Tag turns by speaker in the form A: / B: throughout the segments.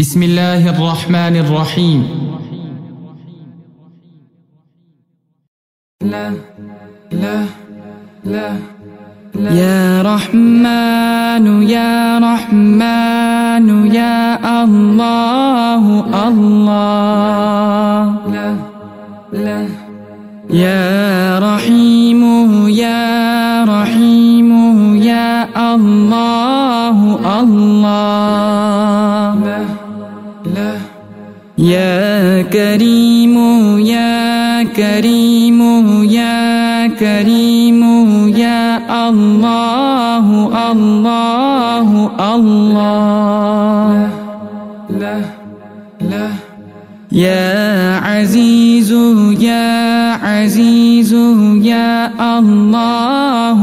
A: بسم الله الرحمن الرحيم. لا لا لا لا يا رحمن يا رحمن يا الله الله لا لا يا رحيم يا رحيم يا الله الله لا لا يا كريم يا كريم يا كريم يا الله الله الله لا لا يا عزيز يا عزيز يا الله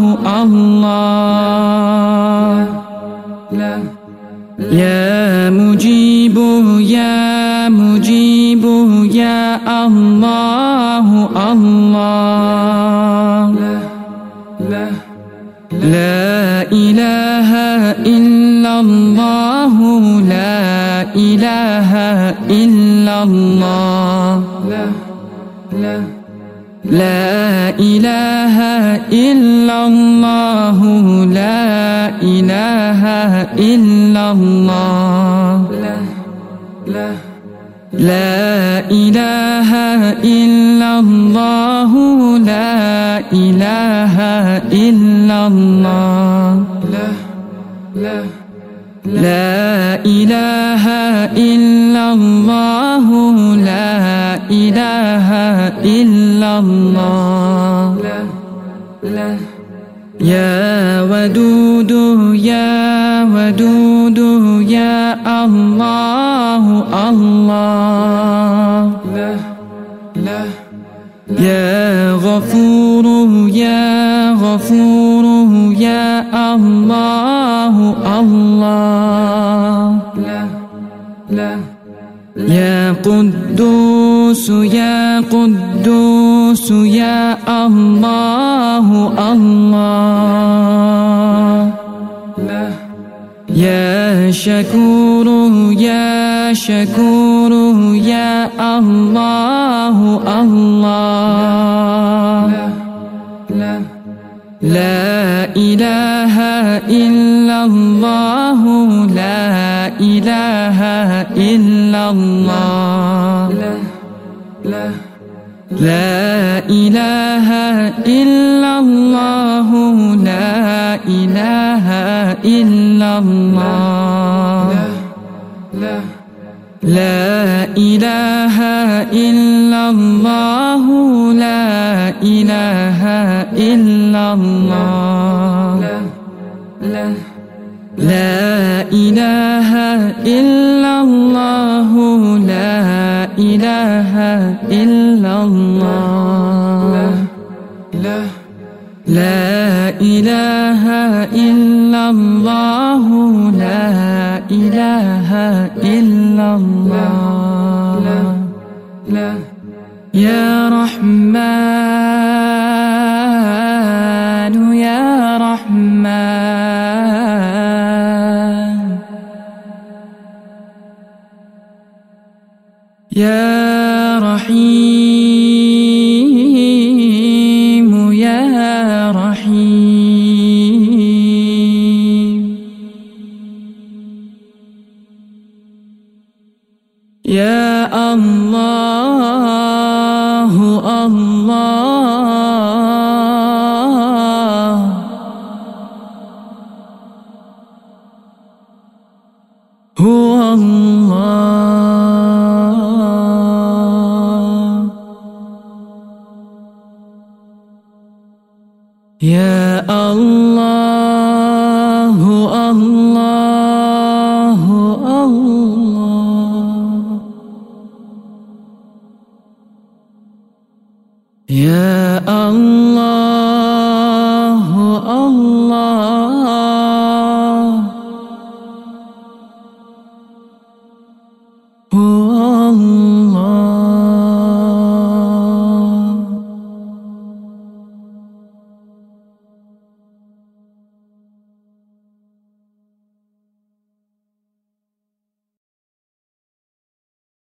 A: الله لا يا مجيب يا مجيب يا الله الله لا لا إله إلا الله لا إله إلا الله لا لا لا إله إلا الله لا إله إلا الله لا لا لا إله إلا الله لا إله إلا الله لا لا لا إله إلا الله لا إله إلا الله لا لا يا ودود يا ودود يا الله الله لا لا يا غفور يا غفور يا الله الله لا لا يا قدوس يا قدوس يا الله الله لا يا شكور يا شكور يا الله الله لا لا إله إلا الله لا إله إلا الله لا لا لا إله إلا الله لا إله إلا الله لا لا إله إلا الله لا إله إلا الله لا لا إله إلا الله لا إله إلا الله لا لا إله إلا الله لا إله إلا الله لا يا رحمن يا رحمن يا رحيم يا رحيم يا الله الله هو الله يا الله الله الله